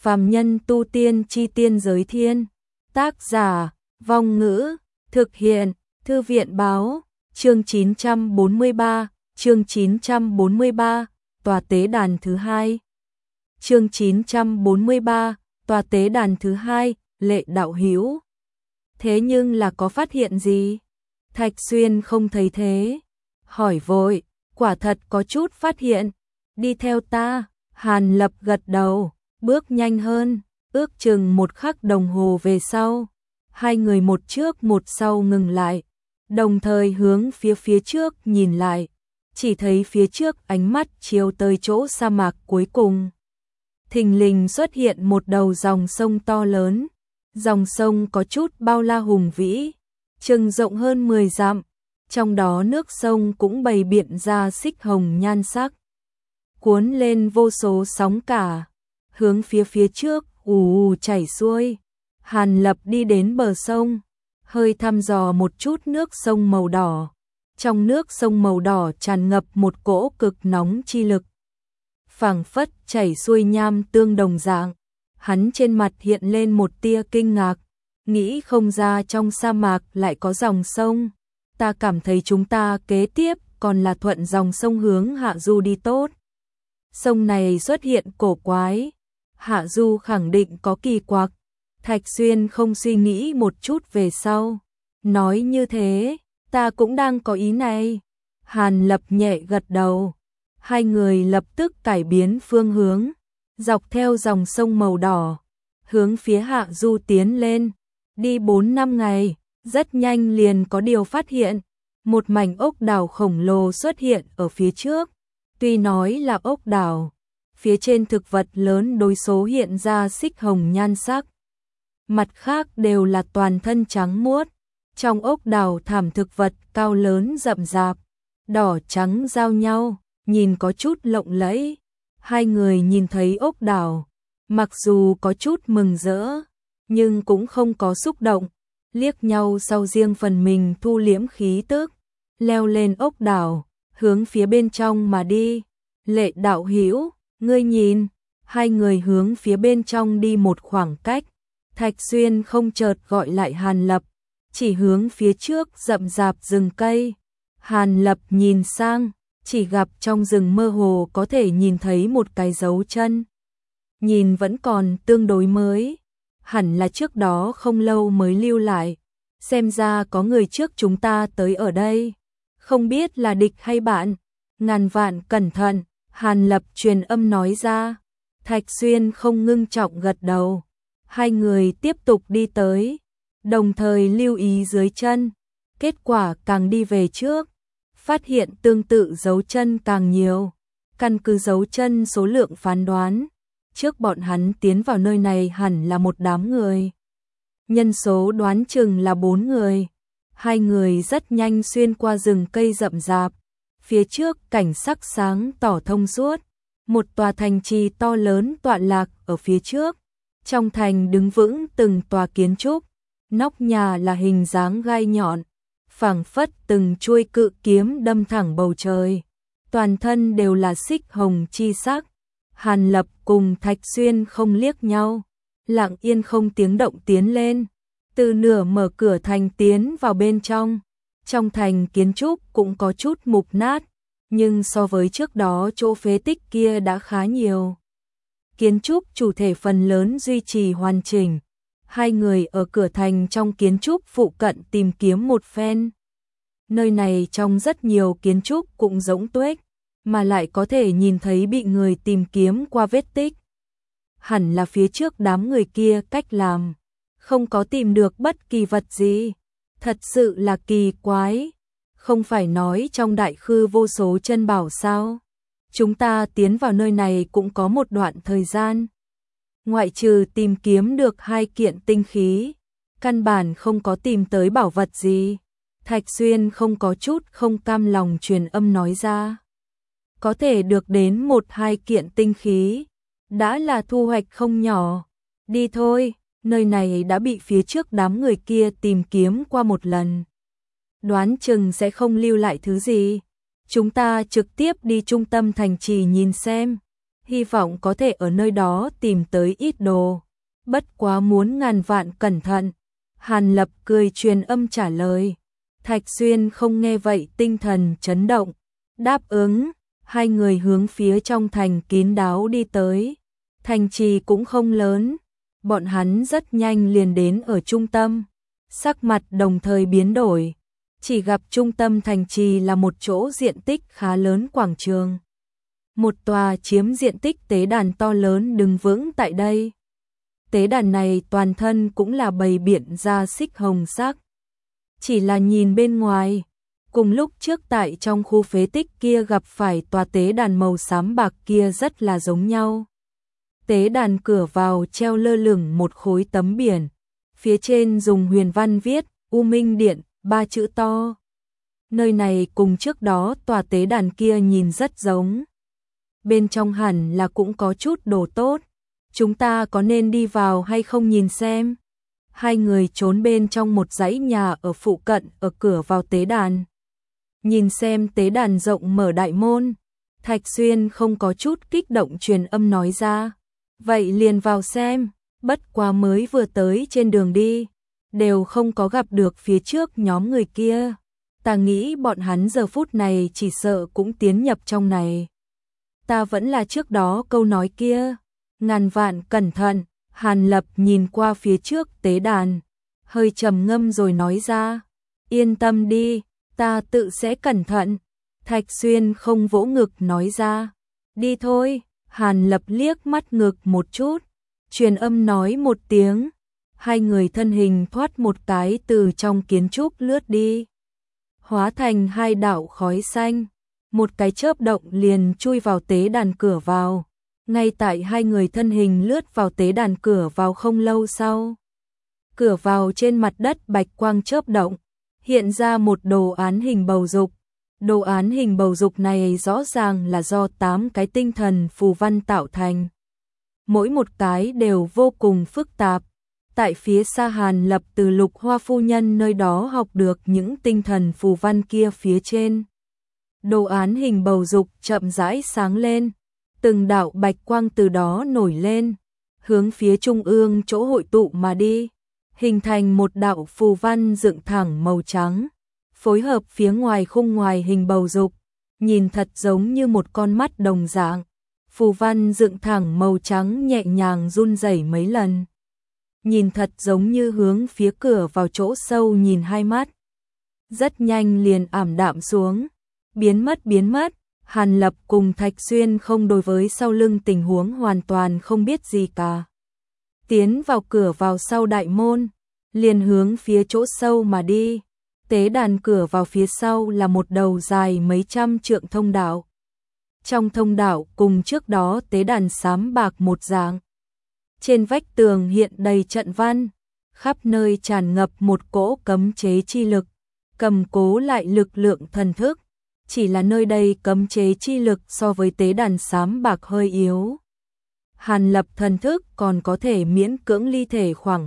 Phàm nhân tu tiên chi tiên giới thiên. Tác giả, Vong Ngữ, thực hiện, Thư viện báo, chương 943, chương 943, tòa tế đàn thứ hai. Chương 943, tòa tế đàn thứ hai, Lệ đạo hữu. Thế nhưng là có phát hiện gì? Thạch Xuyên không thấy thế. Hỏi vội, quả thật có chút phát hiện. Đi theo ta, Hàn Lập gật đầu, bước nhanh hơn, ước chừng 1 khắc đồng hồ về sau. Hai người một trước một sau ngừng lại, đồng thời hướng phía trước nhìn lại. Chỉ thấy phía trước ánh mắt chiếu tới chỗ sa mạc cuối cùng. Thình lình xuất hiện một đầu dòng sông to lớn. Dòng sông có chút bao la hùng vĩ, chừng rộng hơn 10 dặm. Trong đó nước sông cũng bày biện ra xích hồng nhan sắc, cuốn lên vô số sóng cả, hướng phía trước ù chảy xuôi. Hàn Lập đi đến bờ sông, hơi thăm dò một chút nước sông màu đỏ. Trong nước sông màu đỏ tràn ngập một cỗ cực nóng chi lực, phảng phất chảy xuôi nham tương đồng dạng. Hắn trên mặt hiện lên một tia kinh ngạc, nghĩ không ra trong sa mạc lại có dòng sông. Ta cảm thấy chúng ta kế tiếp còn là thuận dòng sông hướng hạ du đi tốt. Sông này xuất hiện cổ quái, hạ du khẳng định có kỳ quặc. Thạch Xuyên không suy nghĩ một chút về sau, nói như thế, ta cũng đang có ý này. Hàn Lập nhẹ gật đầu, hai người lập tức cải biến phương hướng, dọc theo dòng sông màu đỏ, hướng phía hạ du tiến lên. Đi 4-5 ngày, rất nhanh liền có điều phát hiện. Một mảnh ốc đảo khổng lồ xuất hiện ở phía trước. Tuy nói là ốc đảo, phía trên thực vật lớn đối số hiện ra xích hồng nhan sắc. Mặt khác đều là toàn thân trắng muốt. Trong ốc đảo thảm thực vật cao lớn rậm rạp, đỏ trắng giao nhau, nhìn có chút lộng lẫy. Hai người nhìn thấy ốc đảo, mặc dù có chút mừng rỡ, nhưng cũng không có xúc động, liếc nhau sau riêng phần mình thu liễm khí tức, leo lên ốc đảo, hướng phía bên trong mà đi. Lệ đạo hữu, ngươi nhìn. Hai người hướng phía bên trong đi một khoảng cách, Thạch Xuyên không chợt gọi lại Hàn Lập, chỉ hướng phía trước rậm rạp rừng cây. Hàn Lập nhìn sang, chỉ gặp trong rừng mơ hồ có thể nhìn thấy một cái dấu chân. Nhìn vẫn còn tương đối mới, hẳn là trước đó không lâu mới lưu lại. Xem ra có người trước chúng ta tới ở đây, không biết là địch hay bạn. Ngàn vạn cẩn thận, Hàn Lập truyền âm nói ra. Thạch Xuyên không ngưng trọng gật đầu. Hai người tiếp tục đi tới, đồng thời lưu ý dưới chân. Kết quả càng đi về trước, phát hiện tương tự dấu chân càng nhiều. Căn cứ dấu chân số lượng phán đoán, trước bọn hắn tiến vào nơi này hẳn là một đám người. Nhân số đoán chừng là 4 người. Hai người rất nhanh xuyên qua rừng cây rậm rạp. Phía trước cảnh sắc sáng tỏ thông suốt. Một tòa thành trì to lớn tọa lạc ở phía trước. Trong thành đứng vững từng tòa kiến trúc. Nóc nhà là hình dáng gai nhọn, phảng phất từng chuôi cự kiếm đâm thẳng bầu trời. Toàn thân đều là xích hồng chi sắc. Hàn Lập cùng Thạch Xuyên không liếc nhau, lặng yên không tiếng động tiến lên. Từ nửa mở cửa thành tiến vào bên trong. Trong thành kiến trúc cũng có chút mục nát, nhưng so với trước đó chỗ phế tích kia đã khá nhiều. Kiến trúc chủ thể phần lớn duy trì hoàn chỉnh. Hai người ở cửa thành trong kiến trúc phụ cận tìm kiếm một phen. Nơi này trong rất nhiều kiến trúc cũng rỗng tuếch, mà lại có thể nhìn thấy bị người tìm kiếm qua vết tích. Hẳn là phía trước đám người kia cách làm, không có tìm được bất kỳ vật gì. Thật sự là kỳ quái. Không phải nói trong đại khư vô số chân bảo sao? Chúng ta tiến vào nơi này cũng có một đoạn thời gian. Ngoại trừ tìm kiếm được 2 kiện tinh khí, căn bản không có tìm tới bảo vật gì. Thạch Xuyên không có chút không cam lòng truyền âm nói ra. Có thể được đến 1-2 kiện tinh khí, đã là thu hoạch không nhỏ. Đi thôi, nơi này đã bị phía trước đám người kia tìm kiếm qua một lần. Đoán chừng sẽ không lưu lại thứ gì. Chúng ta trực tiếp đi trung tâm thành trì nhìn xem. hy vọng có thể ở nơi đó tìm tới ít đồ. Bất quá muốn ngàn vạn cẩn thận. Hàn Lập cười truyền âm trả lời. Thạch Xuyên không nghe vậy tinh thần chấn động, đáp ứng. Hai người hướng phía trong thành kín đáo đi tới. Thành trì cũng không lớn, bọn hắn rất nhanh liền đến ở trung tâm. Sắc mặt đồng thời biến đổi, chỉ gặp trung tâm thành trì là một chỗ diện tích khá lớn quảng trường. Một tòa chiếm diện tích tế đàn to lớn đứng vững tại đây. Tế đàn này toàn thân cũng là bày biện ra xích hồng sắc. Chỉ là nhìn bên ngoài, cùng lúc trước tại trong khu phế tích kia gặp phải tòa tế đàn màu xám bạc kia rất là giống nhau. Tế đàn cửa vào treo lơ lửng một khối tấm biển, phía trên dùng huyền văn viết U Minh Điện 3 chữ to. Nơi này cùng trước đó tòa tế đàn kia nhìn rất giống. Bên trong hẳn là cũng có chút đồ tốt, chúng ta có nên đi vào hay không nhìn xem? Hai người trốn bên trong một dãy nhà ở phụ cận ở cửa vào tế đàn. Nhìn xem tế đàn rộng mở đại môn, Thạch Xuyên không có chút kích động truyền âm nói ra. Vậy liền vào xem, bất quá mới vừa tới trên đường đi, đều không có gặp được phía trước nhóm người kia. Ta nghĩ bọn hắn giờ phút này chỉ sợ cũng tiến nhập trong này. Ta vẫn là trước đó câu nói kia, ngàn vạn cẩn thận. Hàn Lập nhìn qua phía trước tế đàn, hơi trầm ngâm rồi nói ra. Yên tâm đi, ta tự sẽ cẩn thận. Thạch Xuyên không vỗ ngực nói ra. Đi thôi. Hàn Lập liếc mắt ngực một chút, truyền âm nói một tiếng. Hai người thân hình thoát một cái từ trong kiến trúc lướt đi, hóa thành hai đạo khói xanh. Một cái chớp động liền chui vào tế đàn cửa vào. Ngay tại hai người thân hình lướt vào tế đàn cửa vào không lâu sau, cửa vào trên mặt đất bạch quang chớp động, hiện ra một đồ án hình bầu dục. Đồ án hình bầu dục này rõ ràng là do 8 cái tinh thần phù văn tạo thành. Mỗi một cái đều vô cùng phức tạp. Tại phía xa Hàn Lập từ Lục Hoa phu nhân nơi đó học được những tinh thần phù văn kia phía trên. Đồ án hình bầu dục chậm rãi sáng lên, từng đạo bạch quang từ đó nổi lên, hướng phía trung ương chỗ hội tụ mà đi, hình thành một đạo phù văn dựng thẳng màu trắng. Phối hợp phía ngoài khung ngoài hình bầu dục, nhìn thật giống như một con mắt đồng dạng. Phù văn dựng thẳng màu trắng nhẹ nhàng run rẩy mấy lần. Nhìn thật giống như hướng phía cửa vào chỗ sâu nhìn hai mắt. Rất nhanh liền ảm đạm xuống, biến mất. Hàn Lập cùng Thạch Xuyên không đối với sau lưng tình huống hoàn toàn không biết gì cả. Tiến vào cửa vào sau đại môn, liền hướng phía chỗ sâu mà đi. Tế đàn cửa vào phía sau là một đầu dài mấy trăm trượng thông đạo. Trong thông đạo cùng trước đó tế đàn xám bạc một dạng. Trên vách tường hiện đầy trận văn, khắp nơi tràn ngập một cỗ cấm chế chi lực, cầm cố lại lực lượng thần thức. Chỉ là nơi đây cấm chế chi lực so với tế đàn xám bạc hơi yếu. Hàn Lập thần thức còn có thể miễn cưỡng ly thể khoảng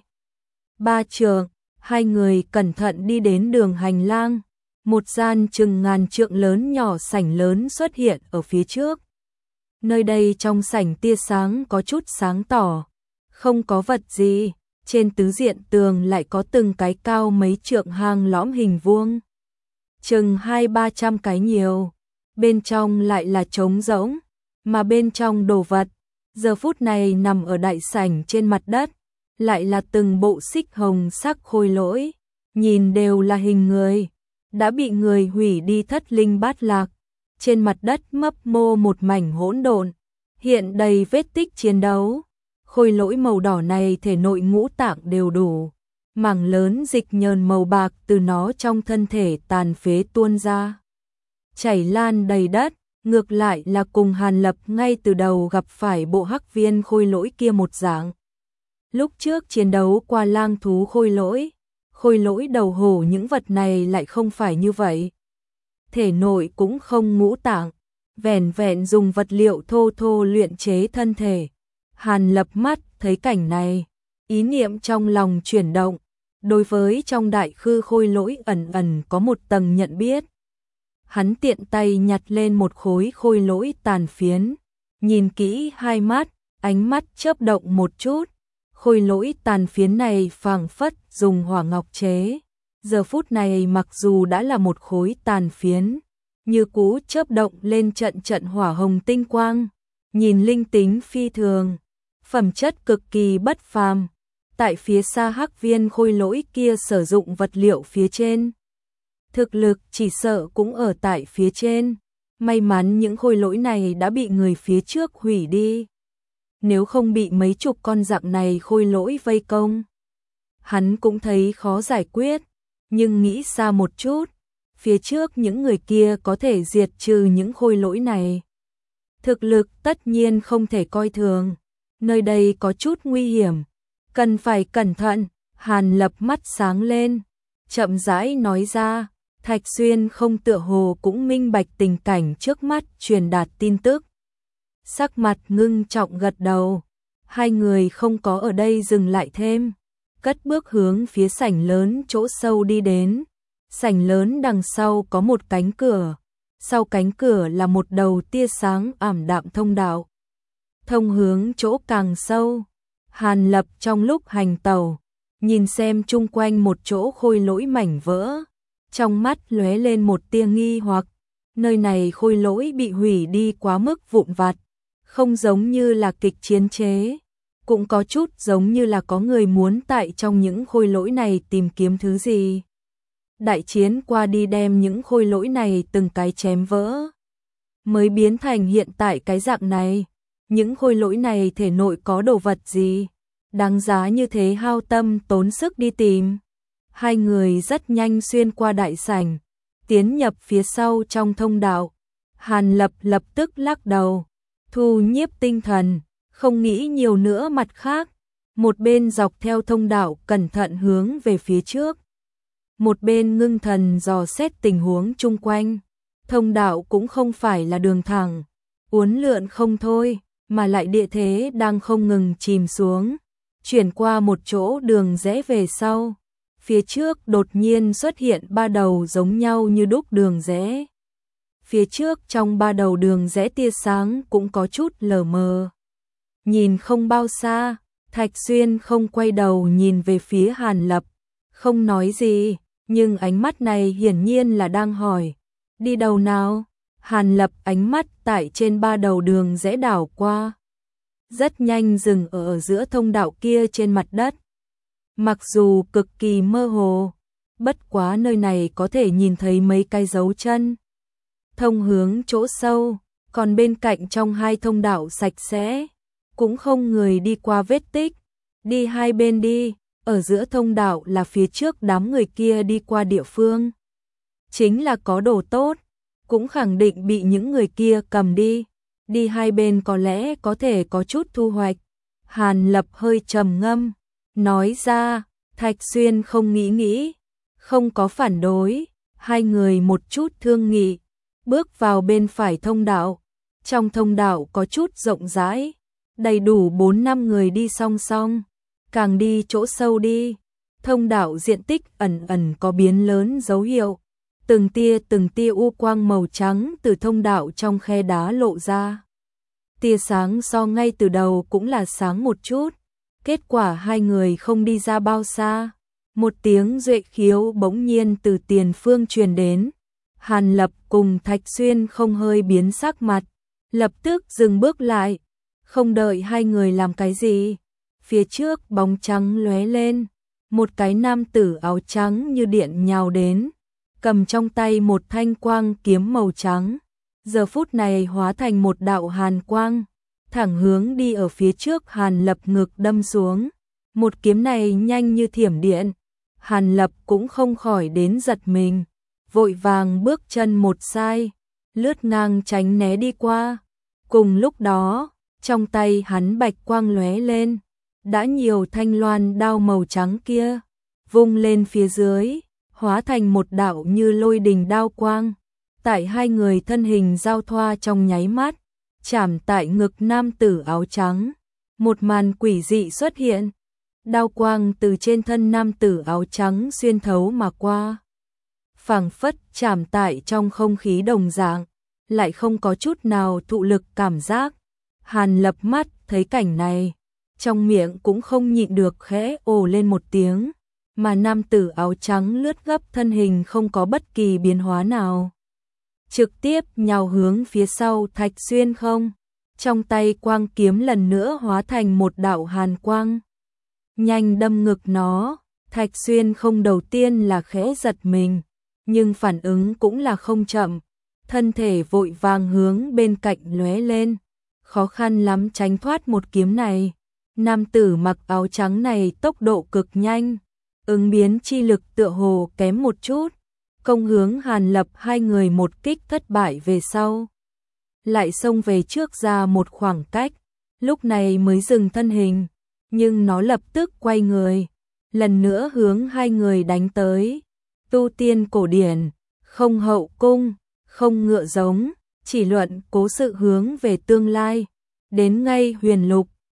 2-3 trượng. Hai người cẩn thận đi đến đường hành lang, một gian chừng ngàn trượng lớn nhỏ sảnh lớn xuất hiện ở phía trước. Nơi đây trong sảnh tia sáng có chút sáng tỏ, không có vật gì, trên tứ diện tường lại có từng cái cao mấy trượng hang lõm hình vuông, chừng 200-300 cái nhiều, bên trong lại là trống rỗng, mà bên trong đồ vật, giờ phút này nằm ở đại sảnh trên mặt đất. Lại là từng bộ xích hồng sắc khôi lỗi, nhìn đều là hình người, đã bị người hủy đi thất linh bát lạc. Trên mặt đất mấp mô một mảnh hỗn độn, hiện đầy vết tích chiến đấu. Khôi lỗi màu đỏ này thể nội ngũ tạng đều đủ, mảng lớn dịch nhờn màu bạc từ nó trong thân thể tàn phế tuôn ra, chảy lan đầy đất. Ngược lại là cùng Hàn Lập ngay từ đầu gặp phải bộ hắc viên khôi lỗi kia một dạng. Lúc trước chiến đấu qua lang thú khôi lỗi đầu hổ những vật này lại không phải như vậy. Thể nội cũng không ngũ tạng, vẻn vẹn dùng vật liệu thô thô luyện chế thân thể. Hàn Lập mắt thấy cảnh này, ý niệm trong lòng chuyển động, đối với trong đại khư khôi lỗi ẩn ẩn có một tầng nhận biết. Hắn tiện tay nhặt lên một khối khôi lỗi tàn phiến, nhìn kỹ hai mắt, ánh mắt chớp động một chút. Khôi lỗi tàn phiến này phảng phất dùng hỏa ngọc chế. Giờ phút này mặc dù đã là một khối tàn phiến, như cũ chớp động lên trận trận hỏa hồng tinh quang, nhìn linh tính phi thường, phẩm chất cực kỳ bất phàm. Tại phía xa hắc viên khôi lỗi kia sử dụng vật liệu phía trên. Thực lực chỉ sợ cũng ở tại phía trên. May mắn những khôi lỗi này đã bị người phía trước hủy đi. Nếu không bị mấy chục con dạng này khôi lỗi vây công, hắn cũng thấy khó giải quyết. Nhưng nghĩ xa một chút, phía trước những người kia có thể diệt trừ những khôi lỗi này. Thực lực tất nhiên không thể coi thường. Nơi đây có chút nguy hiểm, cần phải cẩn thận. Hàn Lập mắt sáng lên, chậm rãi nói ra. Thạch Xuyên không tựa hồ cũng minh bạch tình cảnh trước mắt, truyền đạt tin tức. Sắc mặt ngưng trọng gật đầu. Hai người không có ở đây dừng lại thêm, cất bước hướng phía sảnh lớn chỗ sâu đi đến. Sảnh lớn đằng sau có một cánh cửa, sau cánh cửa là một đầu tia sáng ảm đạm thông đạo, thông hướng chỗ càng sâu. Hàn Lập trong lúc hành tàu, nhìn xem chung quanh một chỗ khôi lỗi mảnh vỡ, trong mắt lóe lên một tia nghi hoặc. Nơi này khôi lỗi bị hủy đi quá mức vụn vặt, không giống như là kịch chiến chế, cũng có chút giống như là có người muốn tại trong những khôi lỗi này tìm kiếm thứ gì. Đại chiến qua đi đem những khôi lỗi này từng cái chém vỡ, mới biến thành hiện tại cái dạng này. Những khôi lỗi này thể nội có đồ vật gì đáng giá như thế hao tâm tốn sức đi tìm. Hai người rất nhanh xuyên qua đại sảnh, tiến nhập phía sau trong thông đạo. Hàn Lập lập tức lắc đầu, thu nhiếp tinh thần, không nghĩ nhiều nữa. Mặt khác, một bên dọc theo thông đạo cẩn thận hướng về phía trước, một bên ngưng thần dò xét tình huống chung quanh. Thông đạo cũng không phải là đường thẳng, uốn lượn không thôi, mà lại địa thế đang không ngừng chìm xuống. Chuyển qua một chỗ đường rẽ về sau, phía trước đột nhiên xuất hiện ba đầu giống nhau như đúc đường rẽ. Phía trước trong ba đầu đường rẽ tia sáng cũng có chút lờ mờ. Nhìn không bao xa, Thạch Xuyên không quay đầu nhìn về phía Hàn Lập, không nói gì, nhưng ánh mắt này hiển nhiên là đang hỏi, đi đầu nào? Hàn Lập ánh mắt tại trên ba đầu đường rẽ đảo qua, rất nhanh dừng ở giữa thông đạo kia trên mặt đất. Mặc dù cực kỳ mơ hồ, bất quá nơi này có thể nhìn thấy mấy cái dấu chân thông hướng chỗ sâu, còn bên cạnh trong hai thông đạo sạch sẽ, cũng không người đi qua vết tích. Đi hai bên đi, ở giữa thông đạo là phía trước đám người kia đi qua địa phương. Chính là có đồ tốt, cũng khẳng định bị những người kia cầm đi. Đi hai bên có lẽ có thể có chút thu hoạch. Hàn Lập hơi trầm ngâm, nói ra. Thạch Xuyên không nghĩ, không có phản đối. Hai người một chút thương nghị, bước vào bên phải thông đạo. Trong thông đạo có chút rộng rãi, đầy đủ 4-5 người đi song song. Càng đi chỗ sâu đi, thông đạo diện tích ẩn ẩn có biến lớn dấu hiệu. Từng tia u quang màu trắng từ thông đạo trong khe đá lộ ra. Tia sáng so ngay từ đầu cũng là sáng một chút. Kết quả hai người không đi ra bao xa, một tiếng duệ khiếu bỗng nhiên từ tiền phương truyền đến. Hàn Lập cùng Thạch Xuyên không hơi biến sắc mặt, lập tức dừng bước lại. Không đợi hai người làm cái gì, phía trước bóng trắng lóe lên, một cái nam tử áo trắng như điện nhào đến, cầm trong tay một thanh quang kiếm màu trắng, giờ phút này hóa thành một đạo hàn quang, thẳng hướng đi ở phía trước Hàn Lập ngực đâm xuống. Một kiếm này nhanh như thiểm điện, Hàn Lập cũng không khỏi đến giật mình, vội vàng bước chân một sai, lướt ngang tránh né đi qua. Cùng lúc đó, trong tay hắn bạch quang lóe lên, đã nhiều thanh loan đao màu trắng kia, vung lên phía dưới, hóa thành một đạo như lôi đình đao quang. Tại hai người thân hình giao thoa trong nháy mắt, chạm tại ngực nam tử áo trắng. Một màn quỷ dị xuất hiện, đao quang từ trên thân nam tử áo trắng xuyên thấu mà qua, phảng phất chạm tại trong không khí đồng dạng, lại không có chút nào thụ lực cảm giác. Hàn Lập mắt thấy cảnh này, trong miệng cũng không nhịn được khẽ ồ lên một tiếng, mà nam tử áo trắng lướt gấp thân hình không có bất kỳ biến hóa nào. Trực tiếp nhào hướng phía sau Thạch Xuyên không, trong tay quang kiếm lần nữa hóa thành một đạo hàn quang. Nhanh đâm ngực nó, Thạch Xuyên không đầu tiên là khẽ giật mình, nhưng phản ứng cũng là không chậm, thân thể vội vàng hướng bên cạnh lóe lên, khó khăn lắm tránh thoát một kiếm này. Nam tử mặc áo trắng này tốc độ cực nhanh, ứng biến chi lực tựa hồ kém một chút, công hướng Hàn Lập hai người một kích thất bại về sau. Lại xông về trước ra một khoảng cách, lúc này mới dừng thân hình, nhưng nó lập tức quay người, lần nữa hướng hai người đánh tới. Tu tiên cổ điển, không hậu cung, không ngựa giống, chỉ luận cố sự hướng về tương lai, đến ngay huyền lục,